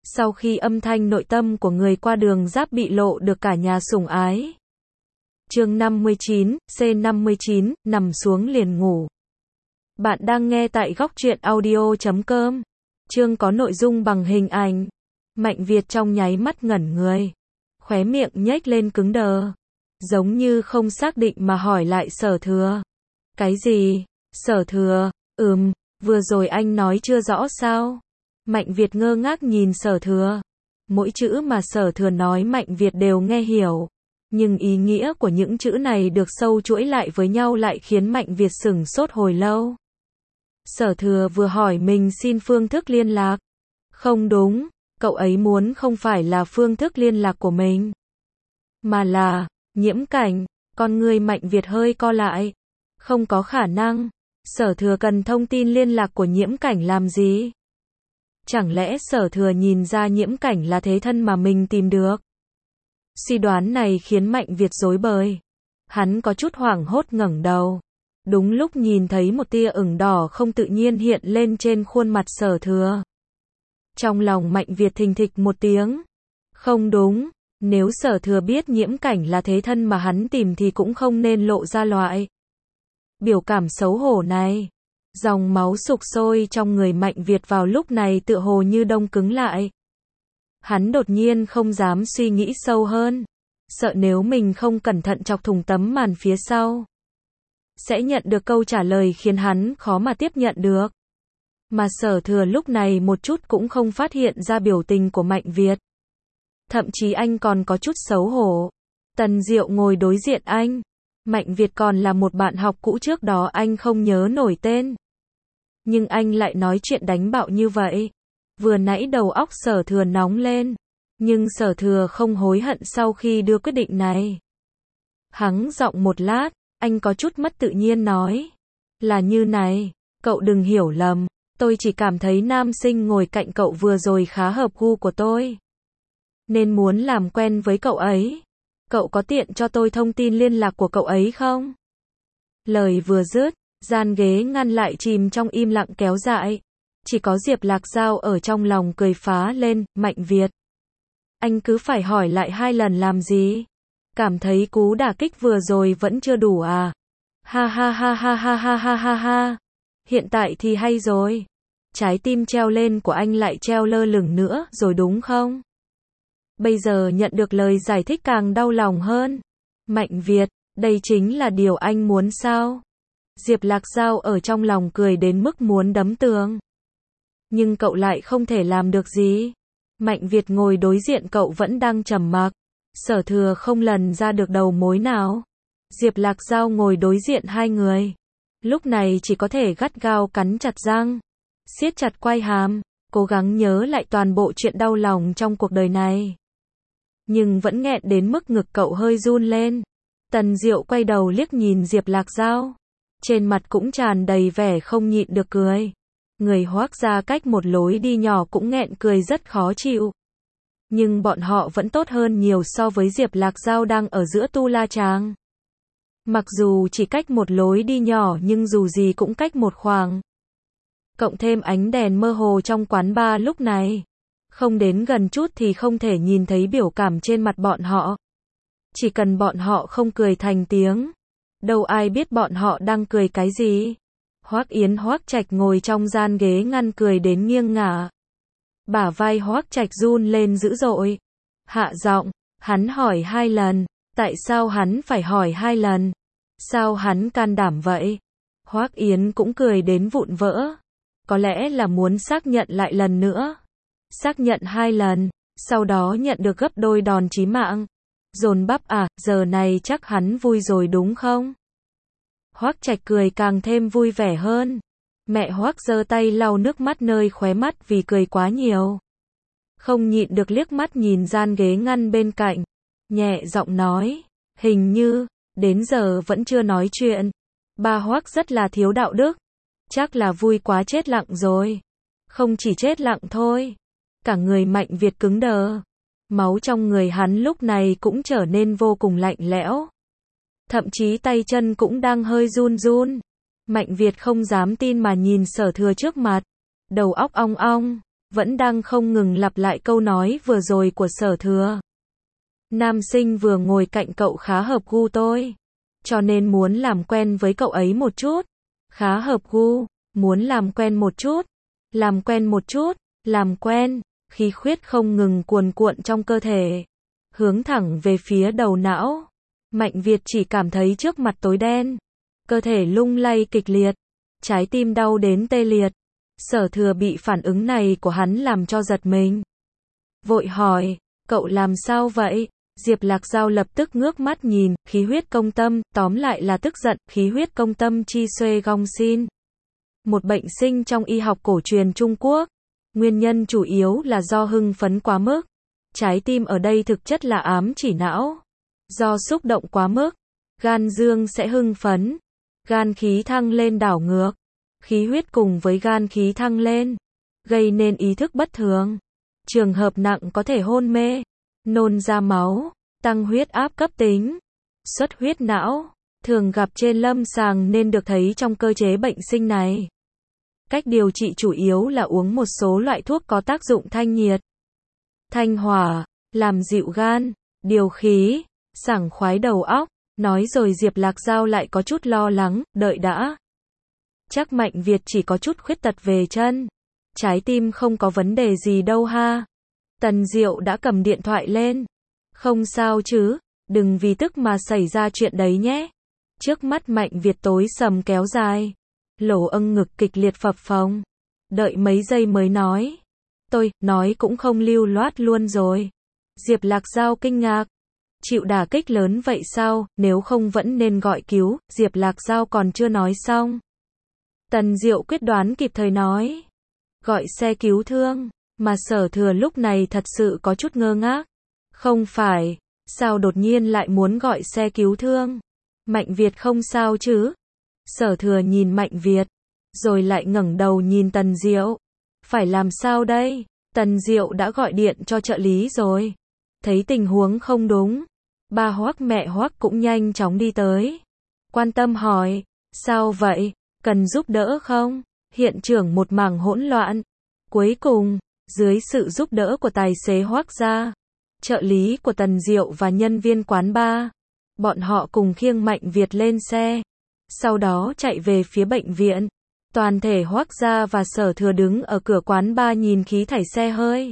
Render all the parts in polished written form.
Sau khi âm thanh nội tâm của người qua đường giáp bị lộ được cả nhà sủng ái. Chương 59, C59, nằm xuống liền ngủ. Bạn đang nghe tại góc truyện audio.com. Chương có nội dung bằng hình ảnh. Mạnh Việt trong nháy mắt ngẩn người. Khóe miệng nhếch lên cứng đờ. Giống như không xác định mà hỏi lại Sở Thừa. Cái gì? Sở Thừa, vừa rồi anh nói chưa rõ sao? Mạnh Việt ngơ ngác nhìn Sở Thừa. Mỗi chữ mà Sở Thừa nói Mạnh Việt đều nghe hiểu. Nhưng ý nghĩa của những chữ này được sâu chuỗi lại với nhau lại khiến Mạnh Việt sửng sốt hồi lâu. Sở Thừa vừa hỏi mình xin phương thức liên lạc. Không đúng, cậu ấy muốn không phải là phương thức liên lạc của mình, mà là Nhiễm Cảnh. Con người Mạnh Việt hơi co lại. Không có khả năng. Sở Thừa cần thông tin liên lạc của Nhiễm Cảnh làm gì? Chẳng lẽ Sở Thừa nhìn ra Nhiễm Cảnh là thế thân mà mình tìm được? Suy đoán này khiến Mạnh Việt rối bời. Hắn có chút hoảng hốt ngẩng đầu. Đúng lúc nhìn thấy một tia ửng đỏ không tự nhiên hiện lên trên khuôn mặt Sở Thừa. Trong lòng Mạnh Việt thình thịch một tiếng. Không đúng, nếu Sở Thừa biết Nhiễm Cảnh là thế thân mà hắn tìm thì cũng không nên lộ ra loại biểu cảm xấu hổ này. Dòng máu sục sôi trong người Mạnh Việt vào lúc này tựa hồ như đông cứng lại. Hắn đột nhiên không dám suy nghĩ sâu hơn. Sợ nếu mình không cẩn thận chọc thủng tấm màn phía sau, sẽ nhận được câu trả lời khiến hắn khó mà tiếp nhận được. Mà Sở Thừa lúc này một chút cũng không phát hiện ra biểu tình của Mạnh Việt. Thậm chí anh còn có chút xấu hổ. Tần Diệu ngồi đối diện anh. Mạnh Việt còn là một bạn học cũ trước đó anh không nhớ nổi tên. Nhưng anh lại nói chuyện đánh bạo như vậy. Vừa nãy đầu óc Sở Thừa nóng lên. Nhưng Sở Thừa không hối hận sau khi đưa quyết định này. Hắng giọng một lát, anh có chút mất tự nhiên nói. Là như này, cậu đừng hiểu lầm. Tôi chỉ cảm thấy nam sinh ngồi cạnh cậu vừa rồi khá hợp gu của tôi, nên muốn làm quen với cậu ấy. Cậu có tiện cho tôi thông tin liên lạc của cậu ấy không? Lời vừa dứt, gian ghế ngăn lại chìm trong im lặng kéo dài. Chỉ có Diệp Lạc Giao ở trong lòng cười phá lên. Mạnh Việt, anh cứ phải hỏi lại 2 lần làm gì? Cảm thấy cú đả kích vừa rồi vẫn chưa đủ à? Ha ha ha ha ha ha ha ha ha. Hiện tại thì hay rồi. Trái tim treo lên của anh lại treo lơ lửng nữa rồi đúng không? Bây giờ nhận được lời giải thích càng đau lòng hơn. Mạnh Việt, đây chính là điều anh muốn sao? Diệp Lạc Giao ở trong lòng cười đến mức muốn đấm tường. Nhưng cậu lại không thể làm được gì. Mạnh Việt ngồi đối diện cậu vẫn đang trầm mặc. Sở Thừa không lần ra được đầu mối nào. Diệp Lạc Giao ngồi đối diện hai người. Lúc này chỉ có thể gắt gao cắn chặt răng, siết chặt quai hàm, cố gắng nhớ lại toàn bộ chuyện đau lòng trong cuộc đời này. Nhưng vẫn nghẹn đến mức ngực cậu hơi run lên. Tần Diệu quay đầu liếc nhìn Diệp Lạc Giao. Trên mặt cũng tràn đầy vẻ không nhịn được cười. Người Hoác ra cách một lối đi nhỏ cũng nghẹn cười rất khó chịu. Nhưng bọn họ vẫn tốt hơn nhiều so với Diệp Lạc Giao đang ở giữa Tu La Tràng. Mặc dù chỉ cách một lối đi nhỏ nhưng dù gì cũng cách một khoảng. Cộng thêm ánh đèn mơ hồ trong quán bar lúc này. Không đến gần chút thì không thể nhìn thấy biểu cảm trên mặt bọn họ. Chỉ cần bọn họ không cười thành tiếng, đâu ai biết bọn họ đang cười cái gì. Hoắc Yến Hoắc Trạch ngồi trong gian ghế ngăn cười đến nghiêng ngả. Bả vai Hoắc Trạch run lên dữ dội. Hạ giọng, hắn hỏi 2 lần. Tại sao hắn phải hỏi 2 lần? Sao hắn can đảm vậy? Hoắc Yến cũng cười đến vụn vỡ. Có lẽ là muốn xác nhận lại lần nữa. Xác nhận 2 lần, sau đó nhận được gấp đôi đòn chí mạng. Dồn bắp à, giờ này chắc hắn vui rồi đúng không? Hoắc Trạch cười càng thêm vui vẻ hơn. Mẹ Hoắc giơ tay lau nước mắt nơi khóe mắt vì cười quá nhiều. Không nhịn được liếc mắt nhìn gian ghế ngăn bên cạnh. Nhẹ giọng nói, hình như, đến giờ vẫn chưa nói chuyện. Ba Hoắc rất là thiếu đạo đức. Chắc là vui quá chết lặng rồi. Không chỉ chết lặng thôi. Cả người Mạnh Việt cứng đờ. Máu trong người hắn lúc này cũng trở nên vô cùng lạnh lẽo. Thậm chí tay chân cũng đang hơi run run. Mạnh Việt không dám tin mà nhìn Sở Thừa trước mặt. Đầu óc ong ong. vẫn đang không ngừng lặp lại câu nói vừa rồi của Sở Thừa. Nam sinh vừa ngồi cạnh cậu khá hợp gu tôi, cho nên muốn làm quen với cậu ấy một chút. Khá hợp gu, muốn làm quen một chút, làm quen một chút, làm quen, khí huyết không ngừng cuồn cuộn trong cơ thể, hướng thẳng về phía đầu não. Mạnh Việt chỉ cảm thấy trước mặt tối đen, cơ thể lung lay kịch liệt, trái tim đau đến tê liệt. Sở Thừa bị phản ứng này của hắn làm cho giật mình. Vội hỏi, cậu làm sao vậy? Diệp Lạc Giao lập tức ngước mắt nhìn, khí huyết công tâm, tóm lại là tức giận, khí huyết công tâm chi xuê gong xin. Một bệnh sinh trong y học cổ truyền Trung Quốc. Nguyên nhân chủ yếu là do hưng phấn quá mức. Trái tim ở đây thực chất là ám chỉ não. Do xúc động quá mức, gan dương sẽ hưng phấn. Gan khí thăng lên đảo ngược. Khí huyết cùng với gan khí thăng lên, gây nên ý thức bất thường. Trường hợp nặng có thể hôn mê, nôn ra máu, tăng huyết áp cấp tính, xuất huyết não, thường gặp trên lâm sàng nên được thấy trong cơ chế bệnh sinh này. Cách điều trị chủ yếu là uống một số loại thuốc có tác dụng thanh nhiệt, thanh hỏa, làm dịu gan, điều khí, sảng khoái đầu óc. Nói rồi Diệp Lạc Giao lại có chút lo lắng, đợi đã. Chắc Mạnh Việt chỉ có chút khuyết tật về chân, trái tim không có vấn đề gì đâu ha. Tần Diệu đã cầm điện thoại lên. Không sao chứ, đừng vì tức mà xảy ra chuyện đấy nhé. Trước mắt Mạnh Việt tối sầm kéo dài, lỗ âng ngực kịch liệt phập phồng. Đợi mấy giây mới nói. Tôi, nói cũng không lưu loát luôn rồi. Diệp Lạc Giao kinh ngạc. Chịu đả kích lớn vậy sao, nếu không vẫn nên gọi cứu. Diệp Lạc Giao còn chưa nói xong. Tần Diệu quyết đoán kịp thời nói. Gọi xe cứu thương, mà Sở Thừa lúc này thật sự có chút ngơ ngác. Không phải, sao đột nhiên lại muốn gọi xe cứu thương? Mạnh Việt không sao chứ? Sở Thừa nhìn Mạnh Việt, rồi lại ngẩng đầu nhìn Tần Diệu. Phải làm sao đây? Tần Diệu đã gọi điện cho trợ lý rồi. Thấy tình huống không đúng, ba Hoắc mẹ Hoắc cũng nhanh chóng đi tới. Quan tâm hỏi, sao vậy? Cần giúp đỡ không? Hiện trường một mảng hỗn loạn. Cuối cùng, dưới sự giúp đỡ của tài xế Hoắc gia, trợ lý của Tần Diệu và nhân viên quán bar, bọn họ cùng khiêng Mạnh Việt lên xe, sau đó chạy về phía bệnh viện. Toàn thể Hoắc gia và Sở Thừa đứng ở cửa quán bar nhìn khí thải xe hơi,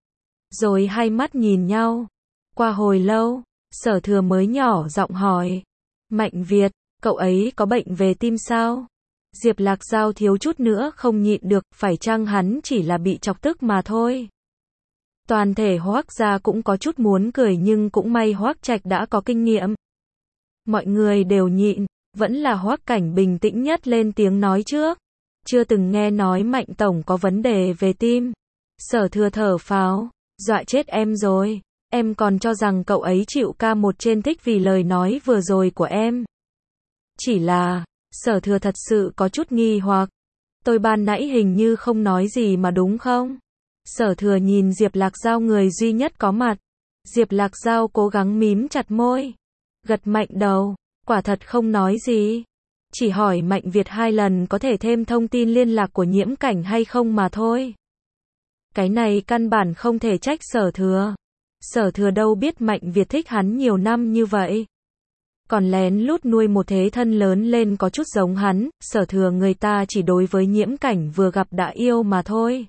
rồi hai mắt nhìn nhau. Qua hồi lâu, Sở Thừa mới nhỏ giọng hỏi, Mạnh Việt, cậu ấy có bệnh về tim sao? Diệp Lạc Giao thiếu chút nữa không nhịn được, phải chăng hắn chỉ là bị chọc tức mà thôi. Toàn thể Hoắc gia cũng có chút muốn cười nhưng cũng may Hoắc Trạch đã có kinh nghiệm. Mọi người đều nhịn, vẫn là Hoắc Cảnh bình tĩnh nhất lên tiếng nói trước. Chưa từng nghe nói Mạnh tổng có vấn đề về tim. Sở Thừa thở phào, dọa chết em rồi. Em còn cho rằng cậu ấy chịu ca một trên thích vì lời nói vừa rồi của em. Chỉ là, Sở Thừa thật sự có chút nghi hoặc. Tôi ban nãy hình như không nói gì mà đúng không? Sở Thừa nhìn Diệp Lạc Giao người duy nhất có mặt. Diệp Lạc Giao cố gắng mím chặt môi, gật mạnh đầu, quả thật không nói gì. Chỉ hỏi Mạnh Việt 2 lần có thể thêm thông tin liên lạc của Nhiễm Cảnh hay không mà thôi. Cái này căn bản không thể trách Sở Thừa. Sở Thừa đâu biết Mạnh Việt thích hắn nhiều năm như vậy. Còn lén lút nuôi một thế thân lớn lên có chút giống hắn. Sở Thừa người ta chỉ đối với Nhiễm Cảnh vừa gặp đã yêu mà thôi.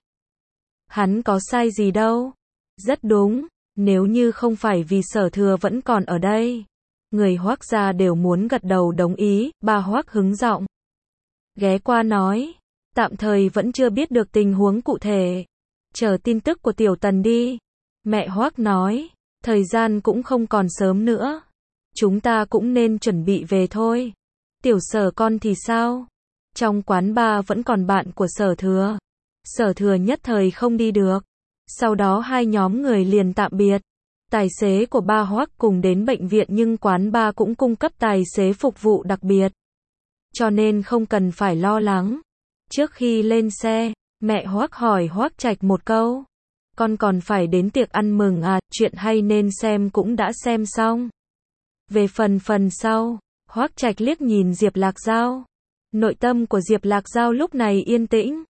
Hắn có sai gì đâu. Rất đúng, nếu như không phải vì Sở Thừa vẫn còn ở đây, người Hoắc gia đều muốn gật đầu đồng ý. Ba Hoắc hứng giọng ghé qua nói, tạm thời vẫn chưa biết được tình huống cụ thể, chờ tin tức của Tiểu Tần đi. Mẹ Hoắc nói, thời gian cũng không còn sớm nữa, chúng ta cũng nên chuẩn bị về thôi. Tiểu Sở con thì sao? Trong quán bar vẫn còn bạn của Sở Thừa. Sở Thừa nhất thời không đi được. Sau đó hai nhóm người liền tạm biệt. Tài xế của ba Hoắc cùng đến bệnh viện nhưng quán bar cũng cung cấp tài xế phục vụ đặc biệt, cho nên không cần phải lo lắng. Trước khi lên xe, mẹ Hoắc hỏi Hoắc Trạch một câu. Con còn phải đến tiệc ăn mừng à? Chuyện hay nên xem cũng đã xem xong. Về phần sau, Hoắc Trạch liếc nhìn Diệp Lạc Giao. Nội tâm của Diệp Lạc Giao lúc này yên tĩnh.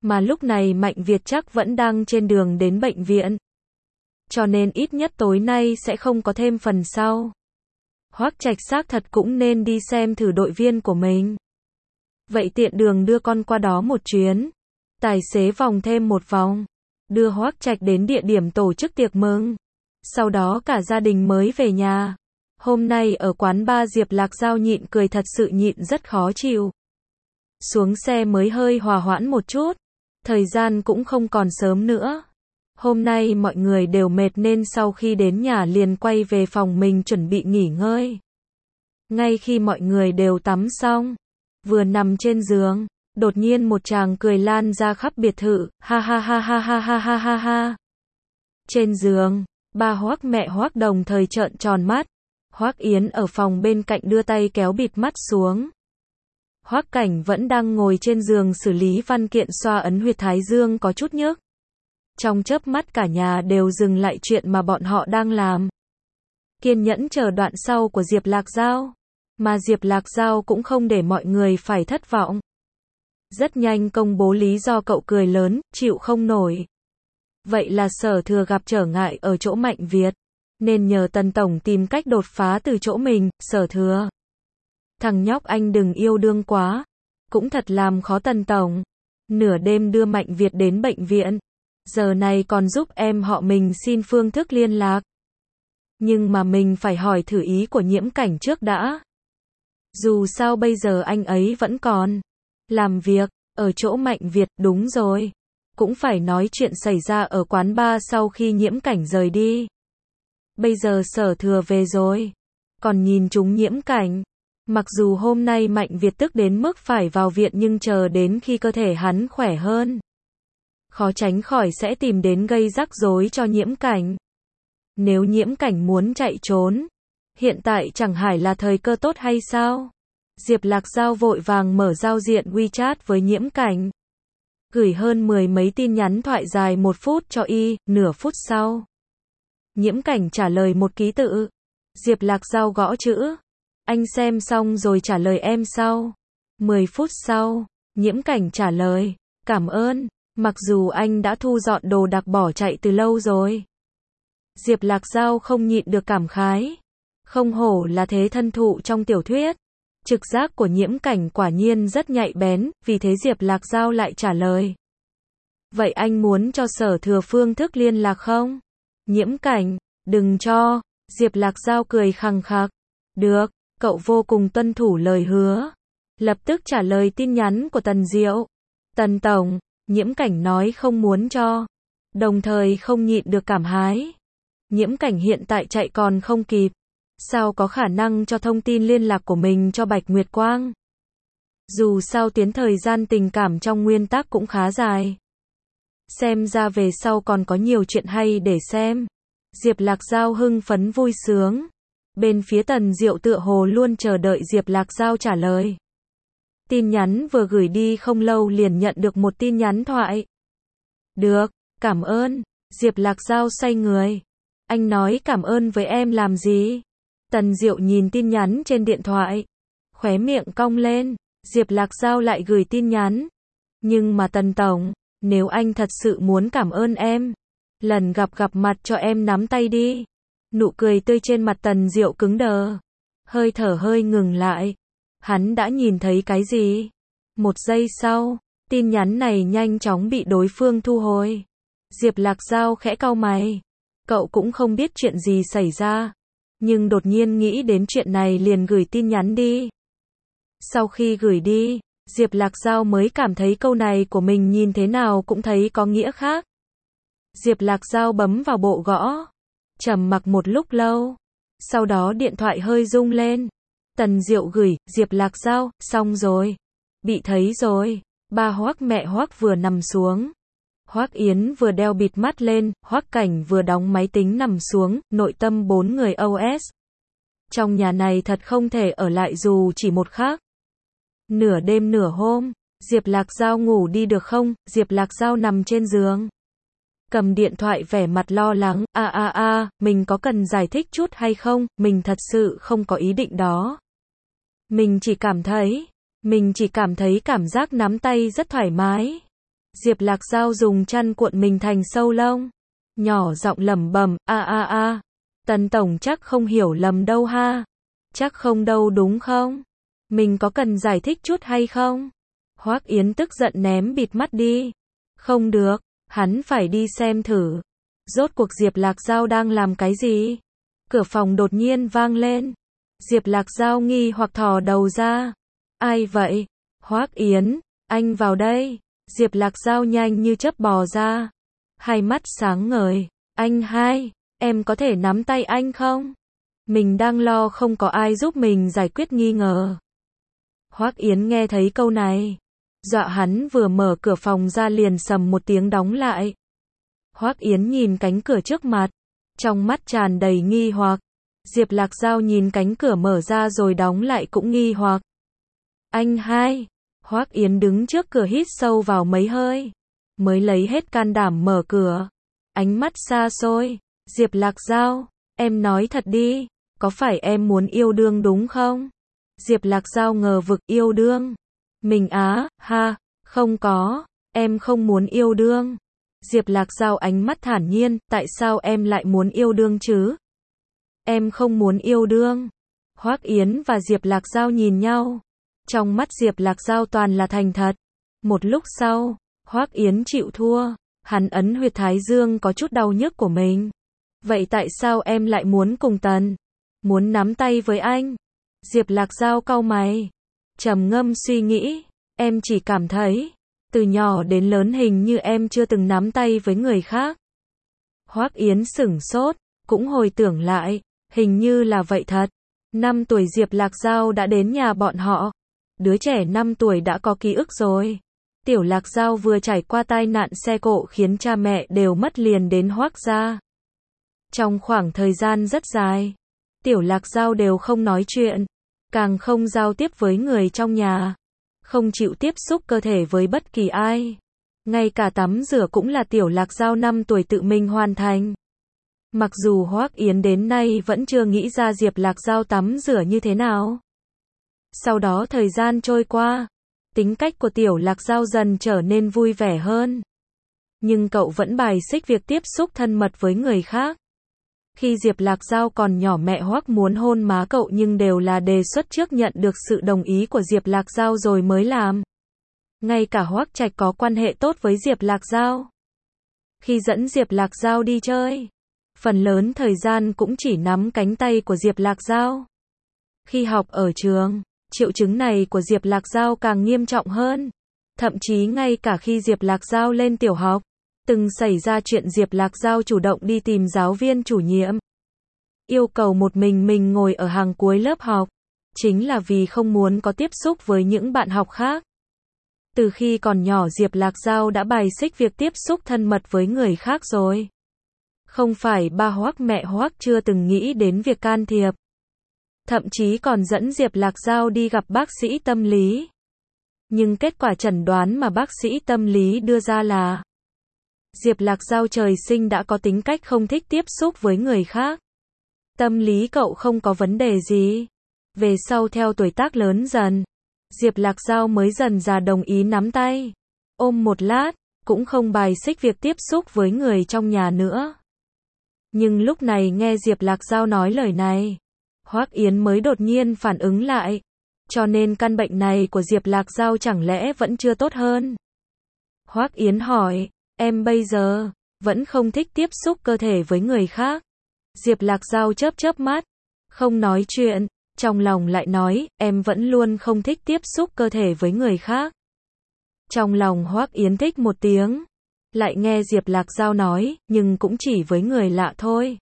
Mà lúc này Mạnh Việt chắc vẫn đang trên đường đến bệnh viện. Cho nên ít nhất tối nay sẽ không có thêm phần sau. Hoắc Trạch xác thật cũng nên đi xem thử đội viên của mình. Vậy tiện đường đưa con qua đó một chuyến. Tài xế vòng thêm một vòng, đưa Hoắc Trạch đến địa điểm tổ chức tiệc mừng. Sau đó cả gia đình mới về nhà. Hôm nay ở quán bar Diệp Lạc Giao nhịn cười thật sự nhịn rất khó chịu. Xuống xe mới hơi hòa hoãn một chút. Thời gian cũng không còn sớm nữa. Hôm nay mọi người đều mệt nên sau khi đến nhà liền quay về phòng mình chuẩn bị nghỉ ngơi. Ngay khi mọi người đều tắm xong, vừa nằm trên giường, đột nhiên một tràng cười lan ra khắp biệt thự, ha ha ha ha ha ha ha ha ha. Trên giường, ba Hoắc mẹ Hoắc đồng thời trợn tròn mắt. Hoắc Yến ở phòng bên cạnh đưa tay kéo bịt mắt xuống. Hoắc Cảnh vẫn đang ngồi trên giường xử lý văn kiện xoa ấn huyệt thái dương có chút nhức. Trong chớp mắt cả nhà đều dừng lại chuyện mà bọn họ đang làm. Kiên nhẫn chờ đoạn sau của Diệp Lạc Giao. Mà Diệp Lạc Giao cũng không để mọi người phải thất vọng. Rất nhanh công bố lý do cậu cười lớn, chịu không nổi. Vậy là Sở Thừa gặp trở ngại ở chỗ Mạnh Việt. Nên nhờ Tần Tổng tìm cách đột phá từ chỗ mình, Sở Thừa. Thằng nhóc anh đừng yêu đương quá. Cũng thật làm khó Tần Tổng. Nửa đêm đưa Mạnh Việt đến bệnh viện. Giờ này còn giúp em họ mình xin phương thức liên lạc. Nhưng mà mình phải hỏi thử ý của Nhiễm Cảnh trước đã. Dù sao bây giờ anh ấy vẫn còn làm việc ở chỗ Mạnh Việt, đúng rồi. Cũng phải nói chuyện xảy ra ở quán bar sau khi Nhiễm Cảnh rời đi. Bây giờ Sở Thừa về rồi. Còn nhìn chúng Nhiễm Cảnh. Mặc dù hôm nay Mạnh Việt tức đến mức phải vào viện nhưng chờ đến khi cơ thể hắn khỏe hơn, khó tránh khỏi sẽ tìm đến gây rắc rối cho Nhiễm Cảnh. Nếu Nhiễm Cảnh muốn chạy trốn, hiện tại chẳng phải là thời cơ tốt hay sao? Diệp Lạc Giao vội vàng mở giao diện WeChat với Nhiễm Cảnh. Gửi hơn 10 mấy tin nhắn thoại dài 1 phút cho y, nửa phút sau. Nhiễm Cảnh trả lời một ký tự. Diệp Lạc Giao gõ chữ. Anh xem xong rồi trả lời em sau. 10 phút sau, Nhiễm Cảnh trả lời. Cảm ơn, mặc dù anh đã thu dọn đồ đạc bỏ chạy từ lâu rồi. Diệp Lạc Giao không nhịn được cảm khái. Không hổ là thế thân thụ trong tiểu thuyết. Trực giác của Nhiễm Cảnh quả nhiên rất nhạy bén, vì thế Diệp Lạc Giao lại trả lời. Vậy anh muốn cho Sở Thừa phương thức liên lạc không? Nhiễm Cảnh, đừng cho. Diệp Lạc Giao cười khằng khặc. Được, cậu vô cùng tuân thủ lời hứa. Lập tức trả lời tin nhắn của Tần Diệu. Tần Tổng, Nhiễm Cảnh nói không muốn cho. Đồng thời không nhịn được cảm hái. Nhiễm Cảnh hiện tại chạy còn không kịp. Sao có khả năng cho thông tin liên lạc của mình cho Bạch Nguyệt Quang? Dù sao tiến thời gian tình cảm trong nguyên tắc cũng khá dài. Xem ra về sau còn có nhiều chuyện hay để xem. Diệp Lạc Giao hưng phấn vui sướng. Bên phía Tần Diệu tựa hồ luôn chờ đợi Diệp Lạc Giao trả lời. Tin nhắn vừa gửi đi không lâu liền nhận được một tin nhắn thoại. Được, cảm ơn. Diệp Lạc Giao xoay người. Anh nói cảm ơn với em làm gì? Tần Diệu nhìn tin nhắn trên điện thoại. Khóe miệng cong lên. Diệp Lạc Giao lại gửi tin nhắn. Nhưng mà Tần Tổng, nếu anh thật sự muốn cảm ơn em, lần gặp mặt cho em nắm tay đi. Nụ cười tươi trên mặt Tần Diệu cứng đờ. Hơi thở hơi ngừng lại. Hắn đã nhìn thấy cái gì? Một giây sau, tin nhắn này nhanh chóng bị đối phương thu hồi. Diệp Lạc Giao khẽ cau mày. Cậu cũng không biết chuyện gì xảy ra. Nhưng đột nhiên nghĩ đến chuyện này liền gửi tin nhắn đi. Sau khi gửi đi, Diệp Lạc Giao mới cảm thấy câu này của mình nhìn thế nào cũng thấy có nghĩa khác. Diệp Lạc Giao bấm vào bộ gõ. Trầm mặc một lúc lâu. Sau đó điện thoại hơi rung lên. Tần Diệu gửi, Diệp Lạc Giao, xong rồi. Bị thấy rồi. Ba Hoắc mẹ Hoắc vừa nằm xuống. Hoắc Yến vừa đeo bịt mắt lên, Hoắc Cảnh vừa đóng máy tính nằm xuống, nội tâm 4 người OS. Trong nhà này thật không thể ở lại dù chỉ một khắc. Nửa đêm nửa hôm, Diệp Lạc Giao ngủ đi được không? Diệp Lạc Giao nằm trên giường. Cầm điện thoại vẻ mặt lo lắng, mình có cần giải thích chút hay không? Mình thật sự không có ý định đó. Mình chỉ cảm thấy cảm giác nắm tay rất thoải mái. Diệp Lạc Dao dùng chăn cuộn mình thành sâu lông, nhỏ giọng lẩm bẩm, Tần tổng chắc không hiểu lầm đâu ha. Chắc không đâu đúng không? Mình có cần giải thích chút hay không? Hoắc Yến tức giận ném bịt mắt đi. Không được, hắn phải đi xem thử. Rốt cuộc Diệp Lạc Dao đang làm cái gì? Cửa phòng đột nhiên vang lên. Diệp Lạc Dao nghi hoặc thò đầu ra. Ai vậy? Hoắc Yến, anh vào đây. Diệp Lạc Dao nhanh như chớp bò ra. Hai mắt sáng ngời. Anh hai, em có thể nắm tay anh không? Mình đang lo không có ai giúp mình giải quyết nghi ngờ. Hoắc Yến nghe thấy câu này, dọa hắn vừa mở cửa phòng ra liền sầm một tiếng đóng lại. Hoắc Yến nhìn cánh cửa trước mặt, trong mắt tràn đầy nghi hoặc. Diệp Lạc Dao nhìn cánh cửa mở ra rồi đóng lại cũng nghi hoặc. Anh hai, Hoắc Yến đứng trước cửa hít sâu vào mấy hơi, mới lấy hết can đảm mở cửa. Ánh mắt xa xôi, Diệp Lạc Dao, em nói thật đi, có phải em muốn yêu đương đúng không? Diệp Lạc Dao ngờ vực, yêu đương. Mình không có, em không muốn yêu đương. Diệp Lạc Dao ánh mắt thản nhiên, tại sao em lại muốn yêu đương chứ? Em không muốn yêu đương. Hoắc Yến và Diệp Lạc Dao nhìn nhau. Trong mắt Diệp Lạc Dao toàn là thành thật. Một lúc sau, Hoắc Yến chịu thua, hắn ấn huyệt thái dương có chút đau nhức của mình. Vậy tại sao em lại muốn cùng Tần? Muốn nắm tay với anh? Diệp Lạc Dao cau mày, trầm ngâm suy nghĩ, em chỉ cảm thấy, từ nhỏ đến lớn hình như em chưa từng nắm tay với người khác. Hoắc Yến sửng sốt, cũng hồi tưởng lại, hình như là vậy thật. 5 tuổi Diệp Lạc Dao đã đến nhà bọn họ. Đứa trẻ 5 tuổi đã có ký ức rồi. Tiểu Lạc Dao vừa trải qua tai nạn xe cộ khiến cha mẹ đều mất liền đến Hoắc gia. Trong khoảng thời gian rất dài, Tiểu Lạc Dao đều không nói chuyện, càng không giao tiếp với người trong nhà, không chịu tiếp xúc cơ thể với bất kỳ ai. Ngay cả tắm rửa cũng là Tiểu Lạc Dao 5 tuổi tự mình hoàn thành. Mặc dù Hoắc Yến đến nay vẫn chưa nghĩ ra Diệp Lạc Dao tắm rửa như thế nào. Sau đó thời gian trôi qua, tính cách của Tiểu Lạc Dao dần trở nên vui vẻ hơn. Nhưng cậu vẫn bài xích việc tiếp xúc thân mật với người khác. Khi Diệp Lạc Dao còn nhỏ mẹ Hoắc muốn hôn má cậu nhưng đều là đề xuất trước nhận được sự đồng ý của Diệp Lạc Dao rồi mới làm. Ngay cả Hoắc Trạch có quan hệ tốt với Diệp Lạc Dao. Khi dẫn Diệp Lạc Dao đi chơi, phần lớn thời gian cũng chỉ nắm cánh tay của Diệp Lạc Dao. Khi học ở trường, triệu chứng này của Diệp Lạc Dao càng nghiêm trọng hơn. Thậm chí ngay cả khi Diệp Lạc Dao lên tiểu học, từng xảy ra chuyện Diệp Lạc Dao chủ động đi tìm giáo viên chủ nhiệm, yêu cầu một mình ngồi ở hàng cuối lớp học, chính là vì không muốn có tiếp xúc với những bạn học khác. Từ khi còn nhỏ Diệp Lạc Dao đã bài xích việc tiếp xúc thân mật với người khác rồi. Không phải ba Hoắc mẹ Hoắc chưa từng nghĩ đến việc can thiệp, thậm chí còn dẫn Diệp Lạc Dao đi gặp bác sĩ tâm lý. Nhưng kết quả chẩn đoán mà bác sĩ tâm lý đưa ra là Diệp Lạc Dao trời sinh đã có tính cách không thích tiếp xúc với người khác. Tâm lý cậu không có vấn đề gì. Về sau theo tuổi tác lớn dần, Diệp Lạc Dao mới dần dà đồng ý nắm tay, ôm một lát, cũng không bài xích việc tiếp xúc với người trong nhà nữa. Nhưng lúc này nghe Diệp Lạc Dao nói lời này, Hoắc Yến mới đột nhiên phản ứng lại. Cho nên căn bệnh này của Diệp Lạc Dao chẳng lẽ vẫn chưa tốt hơn? Hoắc Yến hỏi, em bây giờ vẫn không thích tiếp xúc cơ thể với người khác. Diệp Lạc Dao chớp chớp mắt, không nói chuyện, trong lòng lại nói, em vẫn luôn không thích tiếp xúc cơ thể với người khác. Trong lòng Hoắc Yến thích một tiếng, lại nghe Diệp Lạc Dao nói, nhưng cũng chỉ với người lạ thôi.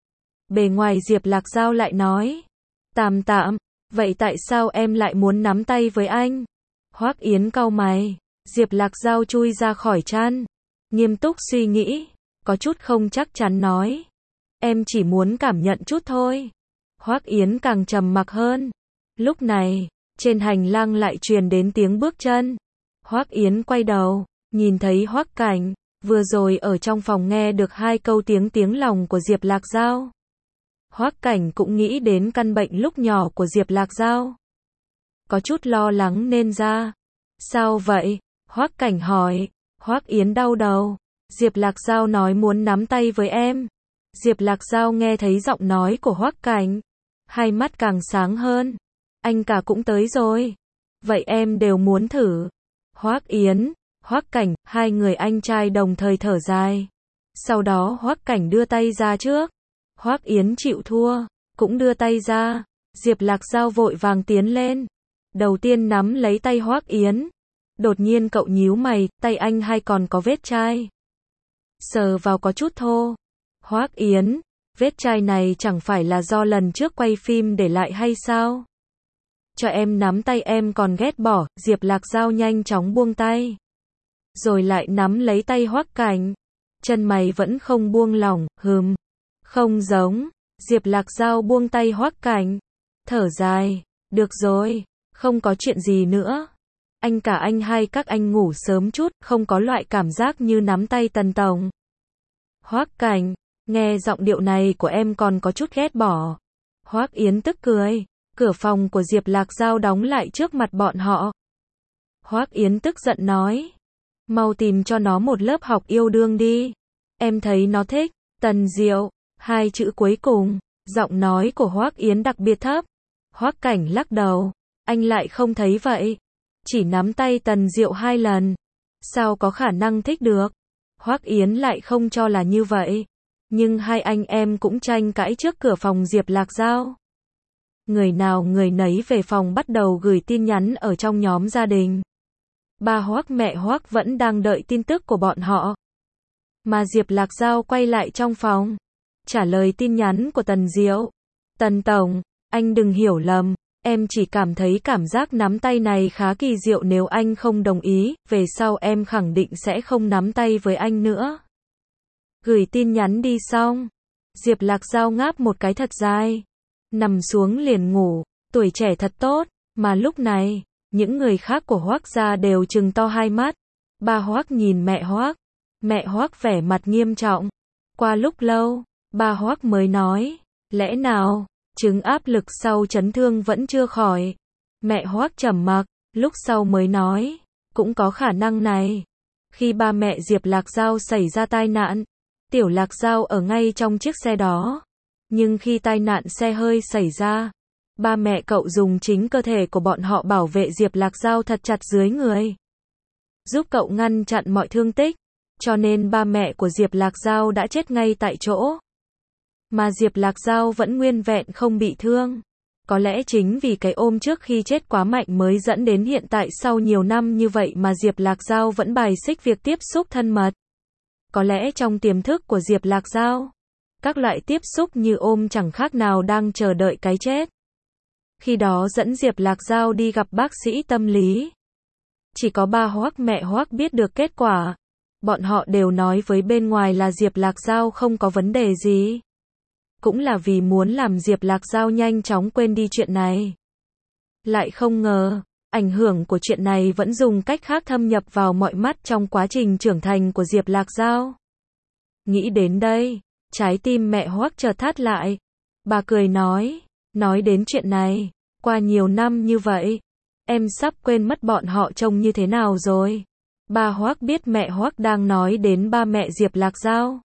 Bề ngoài Diệp Lạc Dao lại nói, tạm, vậy tại sao em lại muốn nắm tay với anh? Hoắc Yến cau mày, Diệp Lạc Dao chui ra khỏi chăn, nghiêm túc suy nghĩ, có chút không chắc chắn nói, em chỉ muốn cảm nhận chút thôi. Hoắc Yến càng trầm mặc hơn. Lúc này, trên hành lang lại truyền đến tiếng bước chân. Hoắc Yến quay đầu, nhìn thấy Hoắc Cảnh, vừa rồi ở trong phòng nghe được 2 câu tiếng lòng của Diệp Lạc Dao. Hoắc Cảnh cũng nghĩ đến căn bệnh lúc nhỏ của Diệp Lạc Dao, có chút lo lắng nên ra. Sao vậy? Hoắc Cảnh hỏi. Hoắc Yến đau đầu. Diệp Lạc Giao nói muốn nắm tay với em. Diệp Lạc Giao nghe thấy giọng nói của Hoắc Cảnh. Hai mắt càng sáng hơn. Anh cả cũng tới rồi. Vậy em đều muốn thử. Hoắc Yến, Hoắc Cảnh, hai người anh trai đồng thời thở dài. Sau đó Hoắc Cảnh đưa tay ra trước. Hoắc Yến chịu thua, cũng đưa tay ra. Diệp Lạc Giao vội vàng tiến lên. Đầu tiên nắm lấy tay Hoắc Yến. Đột nhiên cậu nhíu mày, tay anh hay còn có vết chai. Sờ vào có chút thô. Hoắc Yến, vết chai này chẳng phải là do lần trước quay phim để lại hay sao? Cho em nắm tay em còn ghét bỏ. Diệp Lạc Giao nhanh chóng buông tay. Rồi lại nắm lấy tay Hoắc Cảnh. Chân mày vẫn không buông lỏng, không giống. Diệp Lạc Giao buông tay Hoắc Cảnh. Thở dài, được rồi, không có chuyện gì nữa. Anh cả anh hay các anh ngủ sớm chút, không có loại cảm giác như nắm tay Tần tổng. Hoắc Cảnh, nghe giọng điệu này của em còn có chút ghét bỏ. Hoắc Yến tức cười. Cửa phòng của Diệp Lạc Giao đóng lại trước mặt bọn họ. Hoắc Yến tức giận nói. Mau tìm cho nó một lớp học yêu đương đi. Em thấy nó thích. Tần Diệu. Hai chữ cuối cùng. Giọng nói của Hoắc Yến đặc biệt thấp. Hoắc Cảnh lắc đầu. Anh lại không thấy vậy. Chỉ nắm tay Tần Diệu 2 lần. Sao có khả năng thích được? Hoắc Yến lại không cho là như vậy. Nhưng hai anh em cũng tranh cãi trước cửa phòng Diệp Lạc Giao. Người nào người nấy về phòng bắt đầu gửi tin nhắn ở trong nhóm gia đình. Ba Hoắc mẹ Hoắc vẫn đang đợi tin tức của bọn họ. Mà Diệp Lạc Giao quay lại trong phòng. Trả lời tin nhắn của Tần Diệu. Tần tổng, anh đừng hiểu lầm. Em chỉ cảm thấy cảm giác nắm tay này khá kỳ diệu, nếu anh không đồng ý, về sau em khẳng định sẽ không nắm tay với anh nữa. Gửi tin nhắn đi xong. Diệp Lạc Giao ngáp một cái thật dài. Nằm xuống liền ngủ. Tuổi trẻ thật tốt. Mà lúc này, những người khác của Hoắc gia đều trừng to hai mắt. Ba Hoắc nhìn mẹ Hoắc. Mẹ Hoắc vẻ mặt nghiêm trọng. Qua lúc lâu, ba Hoắc mới nói. Lẽ nào, chứng áp lực sau chấn thương vẫn chưa khỏi? Mẹ Hoắc trầm mặc, lúc sau mới nói. Cũng có khả năng này. Khi ba mẹ Diệp Lạc Giao xảy ra tai nạn, Tiểu Lạc Giao ở ngay trong chiếc xe đó. Nhưng khi tai nạn xe hơi xảy ra, ba mẹ cậu dùng chính cơ thể của bọn họ bảo vệ Diệp Lạc Giao thật chặt dưới người. Giúp cậu ngăn chặn mọi thương tích. Cho nên ba mẹ của Diệp Lạc Giao đã chết ngay tại chỗ. Mà Diệp Lạc Giao vẫn nguyên vẹn không bị thương. Có lẽ chính vì cái ôm trước khi chết quá mạnh mới dẫn đến hiện tại sau nhiều năm như vậy mà Diệp Lạc Giao vẫn bài xích việc tiếp xúc thân mật. Có lẽ trong tiềm thức của Diệp Lạc Giao, các loại tiếp xúc như ôm chẳng khác nào đang chờ đợi cái chết. Khi đó dẫn Diệp Lạc Giao đi gặp bác sĩ tâm lý. Chỉ có ba Hoắc mẹ Hoắc biết được kết quả. Bọn họ đều nói với bên ngoài là Diệp Lạc Giao không có vấn đề gì. Cũng là vì muốn làm Diệp Lạc Giao nhanh chóng quên đi chuyện này. Lại không ngờ, ảnh hưởng của chuyện này vẫn dùng cách khác thâm nhập vào mọi mắt trong quá trình trưởng thành của Diệp Lạc Giao. Nghĩ đến đây, trái tim mẹ Hoắc chợt thắt lại. Bà cười nói đến chuyện này, qua nhiều năm như vậy, em sắp quên mất bọn họ trông như thế nào rồi. Ba Hoắc biết mẹ Hoắc đang nói đến ba mẹ Diệp Lạc Giao.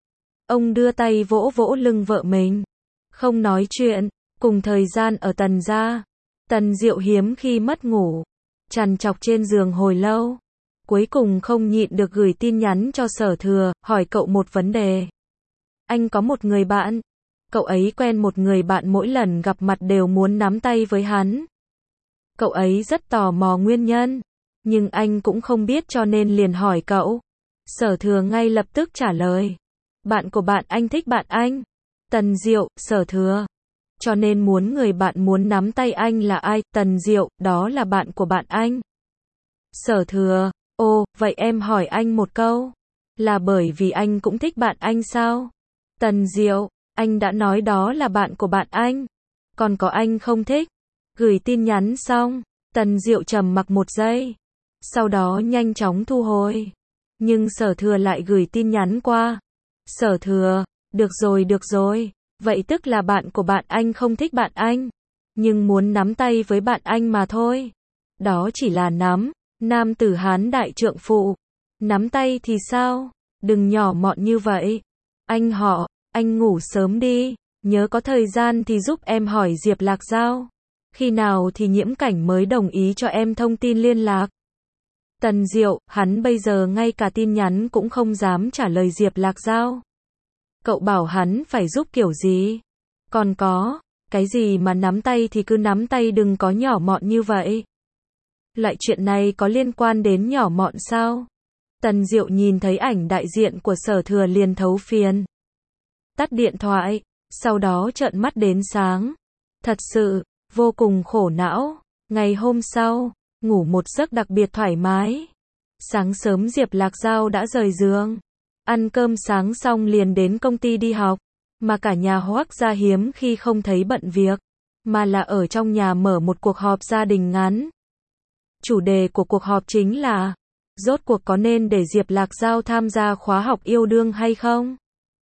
Ông đưa tay vỗ vỗ lưng vợ mình. Không nói chuyện. Cùng thời gian ở Tần gia, Tần Diệu hiếm khi mất ngủ, trằn trọc trên giường hồi lâu. Cuối cùng không nhịn được gửi tin nhắn cho Sở Thừa, hỏi cậu một vấn đề. Anh có một người bạn. Cậu ấy quen một người bạn mỗi lần gặp mặt đều muốn nắm tay với hắn. Cậu ấy rất tò mò nguyên nhân, nhưng anh cũng không biết cho nên liền hỏi cậu. Sở Thừa ngay lập tức trả lời. Bạn của bạn anh thích bạn anh. Tần Diệu, Sở Thừa. Cho nên người bạn muốn nắm tay anh là ai? Tần Diệu, đó là bạn của bạn anh. Sở Thừa, ồ, vậy em hỏi anh một câu. Là bởi vì anh cũng thích bạn anh sao? Tần Diệu, anh đã nói đó là bạn của bạn anh. Còn có anh không thích? Gửi tin nhắn xong, Tần Diệu trầm mặc một giây. Sau đó nhanh chóng thu hồi. Nhưng Sở Thừa lại gửi tin nhắn qua. Sở Thừa, được rồi. Vậy tức là bạn của bạn anh không thích bạn anh, nhưng muốn nắm tay với bạn anh mà thôi. Đó chỉ là nắm, nam tử Hán đại trượng phụ. Nắm tay thì sao? Đừng nhỏ mọn như vậy. Anh họ, anh ngủ sớm đi. Nhớ có thời gian thì giúp em hỏi Diệp Lạc Giao. Khi nào thì Nhiễm Cảnh mới đồng ý cho em thông tin liên lạc. Tần Diệu, hắn bây giờ ngay cả tin nhắn cũng không dám trả lời Diệp Lạc Giao. Cậu bảo hắn phải giúp kiểu gì? Còn có, cái gì mà nắm tay thì cứ nắm tay, đừng có nhỏ mọn như vậy. Loại chuyện này có liên quan đến nhỏ mọn sao? Tần Diệu nhìn thấy ảnh đại diện của Sở Thừa liền thấu phiền. Tắt điện thoại, sau đó trợn mắt đến sáng. Thật sự, vô cùng khổ não. Ngày hôm sau, ngủ một giấc đặc biệt thoải mái. Sáng sớm Diệp Lạc Giao đã rời giường. Ăn cơm sáng xong liền đến công ty đi học. Mà cả nhà Hoắc gia hiếm khi không thấy bận việc. Mà là ở trong nhà mở một cuộc họp gia đình ngắn. Chủ đề của cuộc họp chính là rốt cuộc có nên để Diệp Lạc Giao tham gia khóa học yêu đương hay không?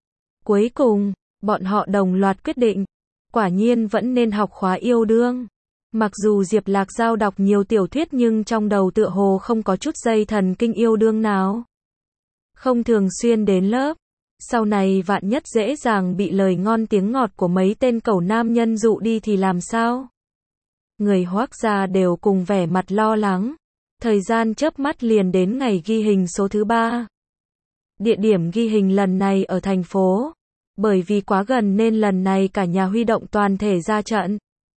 Cuối cùng, bọn họ đồng loạt quyết định, quả nhiên vẫn nên học khóa yêu đương. Mặc dù Diệp Lạc Giao đọc nhiều tiểu thuyết nhưng trong đầu tựa hồ không có chút dây thần kinh yêu đương nào. Không thường xuyên đến lớp. Sau này vạn nhất dễ dàng bị lời ngon tiếng ngọt của mấy tên cẩu nam nhân dụ đi thì làm sao? Người Hoắc gia đều cùng vẻ mặt lo lắng. Thời gian chớp mắt liền đến ngày ghi hình số thứ 3. Địa điểm ghi hình lần này ở thành phố. Bởi vì quá gần nên lần này cả nhà huy động toàn thể ra trận.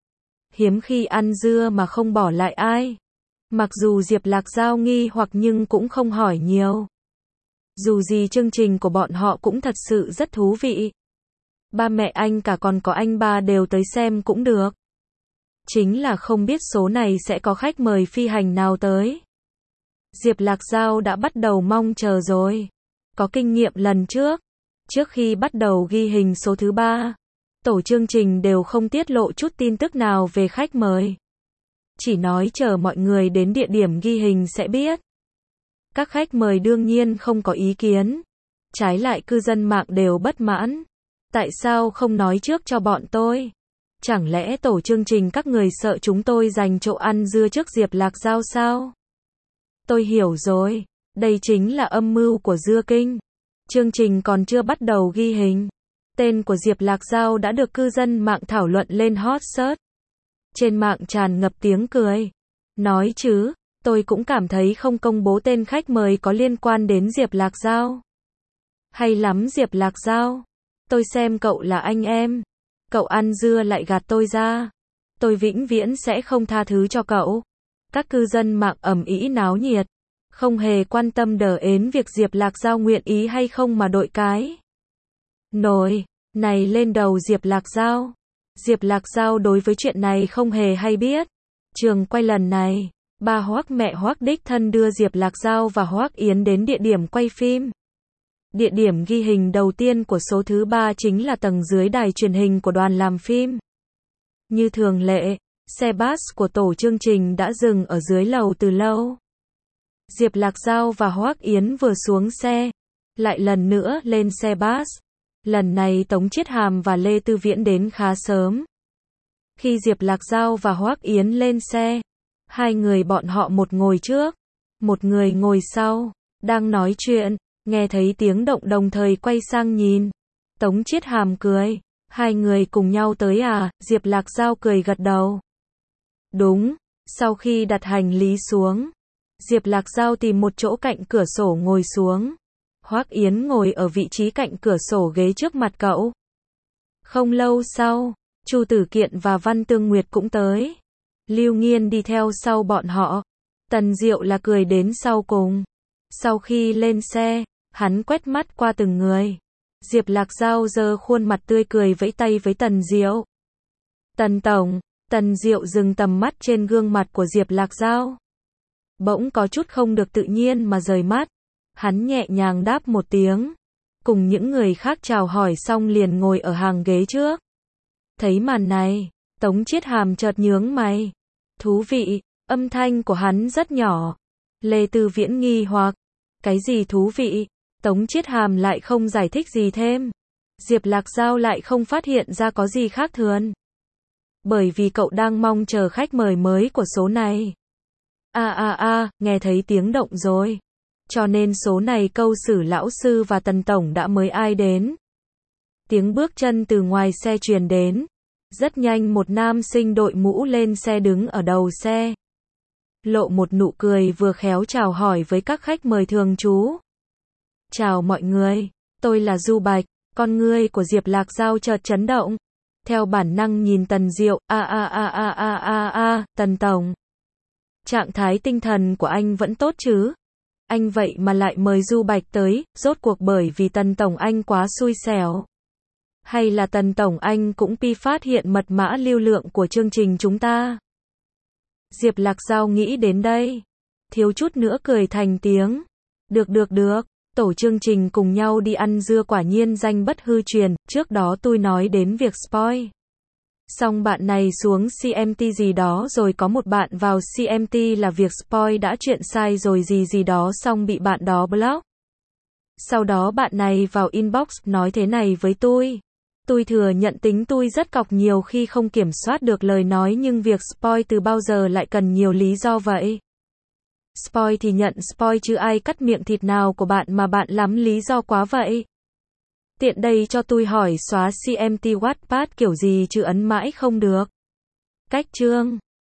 Hiếm khi ăn dưa mà không bỏ lại ai. Mặc dù Diệp Lạc Giao nghi hoặc nhưng cũng không hỏi nhiều. Dù gì chương trình của bọn họ cũng thật sự rất thú vị. Ba mẹ anh cả còn có anh ba đều tới xem cũng được. Chính là không biết số này sẽ có khách mời phi hành nào tới. Diệp Lạc Giao đã bắt đầu mong chờ rồi. Có kinh nghiệm lần trước. Trước khi bắt đầu ghi hình số thứ 3, tổ chương trình đều không tiết lộ chút tin tức nào về khách mời. Chỉ nói chờ mọi người đến địa điểm ghi hình sẽ biết. Các khách mời đương nhiên không có ý kiến. Trái lại cư dân mạng đều bất mãn. Tại sao không nói trước cho bọn tôi? Chẳng lẽ tổ chương trình các người sợ chúng tôi giành chỗ ăn dưa trước Diệp Lạc Giao sao? Tôi hiểu rồi. Đây chính là âm mưu của Dưa Kinh. Chương trình còn chưa bắt đầu ghi hình. Tên của Diệp Lạc Giao đã được cư dân mạng thảo luận lên hot search. Trên mạng tràn ngập tiếng cười. Nói chứ, tôi cũng cảm thấy không công bố tên khách mời có liên quan đến Diệp Lạc Giao. Hay lắm Diệp Lạc Giao. Tôi xem cậu là anh em. Cậu ăn dưa lại gạt tôi ra. Tôi vĩnh viễn sẽ không tha thứ cho cậu. Các cư dân mạng ầm ĩ náo nhiệt. Không hề quan tâm đờ ến việc Diệp Lạc Giao nguyện ý hay không mà đội cái nồi này lên đầu Diệp Lạc Giao. Diệp Lạc Giao đối với chuyện này không hề hay biết. Trường quay lần này, ba Hoắc mẹ Hoắc đích thân đưa Diệp Lạc Giao và Hoắc Yến đến địa điểm quay phim. Địa điểm ghi hình đầu tiên của số thứ 3 chính là tầng dưới đài truyền hình của đoàn làm phim. Như thường lệ, xe bus của tổ chương trình đã dừng ở dưới lầu từ lâu. Diệp Lạc Giao và Hoắc Yến vừa xuống xe, lại lần nữa lên xe bus. Lần này Tống Chiết Hàm và Lê Tư Viễn đến khá sớm. Khi Diệp Lạc Giao và Hoắc Yến lên xe, hai người bọn họ một ngồi trước, một người ngồi sau, đang nói chuyện, nghe thấy tiếng động đồng thời quay sang nhìn. Tống Chiết Hàm cười, hai người cùng nhau tới à? Diệp Lạc Giao cười gật đầu. Đúng, sau khi đặt hành lý xuống, Diệp Lạc Giao tìm một chỗ cạnh cửa sổ ngồi xuống. Hoắc Yến ngồi ở vị trí cạnh cửa sổ ghế trước mặt cậu. Không lâu sau, Chu Tử Kiện và Văn Tương Nguyệt cũng tới. Lưu Nghiên đi theo sau bọn họ. Tần Diệu là cười đến sau cùng. Sau khi lên xe, hắn quét mắt qua từng người. Diệp Lạc Giao giơ khuôn mặt tươi cười vẫy tay với Tần Diệu. Tần Tổng. Tần Diệu dừng tầm mắt trên gương mặt của Diệp Lạc Giao. Bỗng có chút không được tự nhiên mà rời mắt. Hắn nhẹ nhàng đáp một tiếng. Cùng những người khác chào hỏi xong liền ngồi ở hàng ghế trước. Thấy màn này, Tống Chiết Hàm chợt nhướng mày. Thú vị, âm thanh của hắn rất nhỏ. Lê Tư Viễn nghi hoặc. Cái gì thú vị? Tống Chiết Hàm lại không giải thích gì thêm. Diệp Lạc Giao lại không phát hiện ra có gì khác thường. Bởi vì cậu đang mong chờ khách mời mới của số này. Nghe thấy tiếng động rồi. Cho nên số này câu xử lão sư và Tần tổng đã mới ai đến. Tiếng bước chân từ ngoài xe truyền đến. Rất nhanh một nam sinh đội mũ lên xe đứng ở đầu xe. Lộ một nụ cười vừa khéo chào hỏi với các khách mời thường trú. Chào mọi người, tôi là Du Bạch. Con ngươi của Diệp Lạc Giao chợt chấn động. Theo bản năng nhìn Tần Diệu, Tần tổng. Trạng thái tinh thần của anh vẫn tốt chứ? Anh vậy mà lại mời Du Bạch tới, rốt cuộc bởi vì Tần tổng anh quá xui xẻo. Hay là Tần tổng anh cũng phát hiện mật mã lưu lượng của chương trình chúng ta? Diệp Lạc Giao nghĩ đến đây. Thiếu chút nữa cười thành tiếng. Được. Tổ chương trình cùng nhau đi ăn dưa quả nhiên danh bất hư truyền, trước đó tôi nói đến việc spoil. Xong bạn này xuống CMT gì đó rồi có một bạn vào CMT là việc spoil đã chuyện sai rồi gì đó xong bị bạn đó block. Sau đó bạn này vào inbox nói thế này với tôi. Tôi thừa nhận tính tôi rất cọc nhiều khi không kiểm soát được lời nói nhưng việc spoil từ bao giờ lại cần nhiều lý do vậy? Spoil thì nhận spoil chứ ai cắt miệng thịt nào của bạn mà bạn lắm lý do quá vậy? Tiện đây cho tôi hỏi xóa CMT Wattpad kiểu gì chứ ấn mãi không được. Cách chương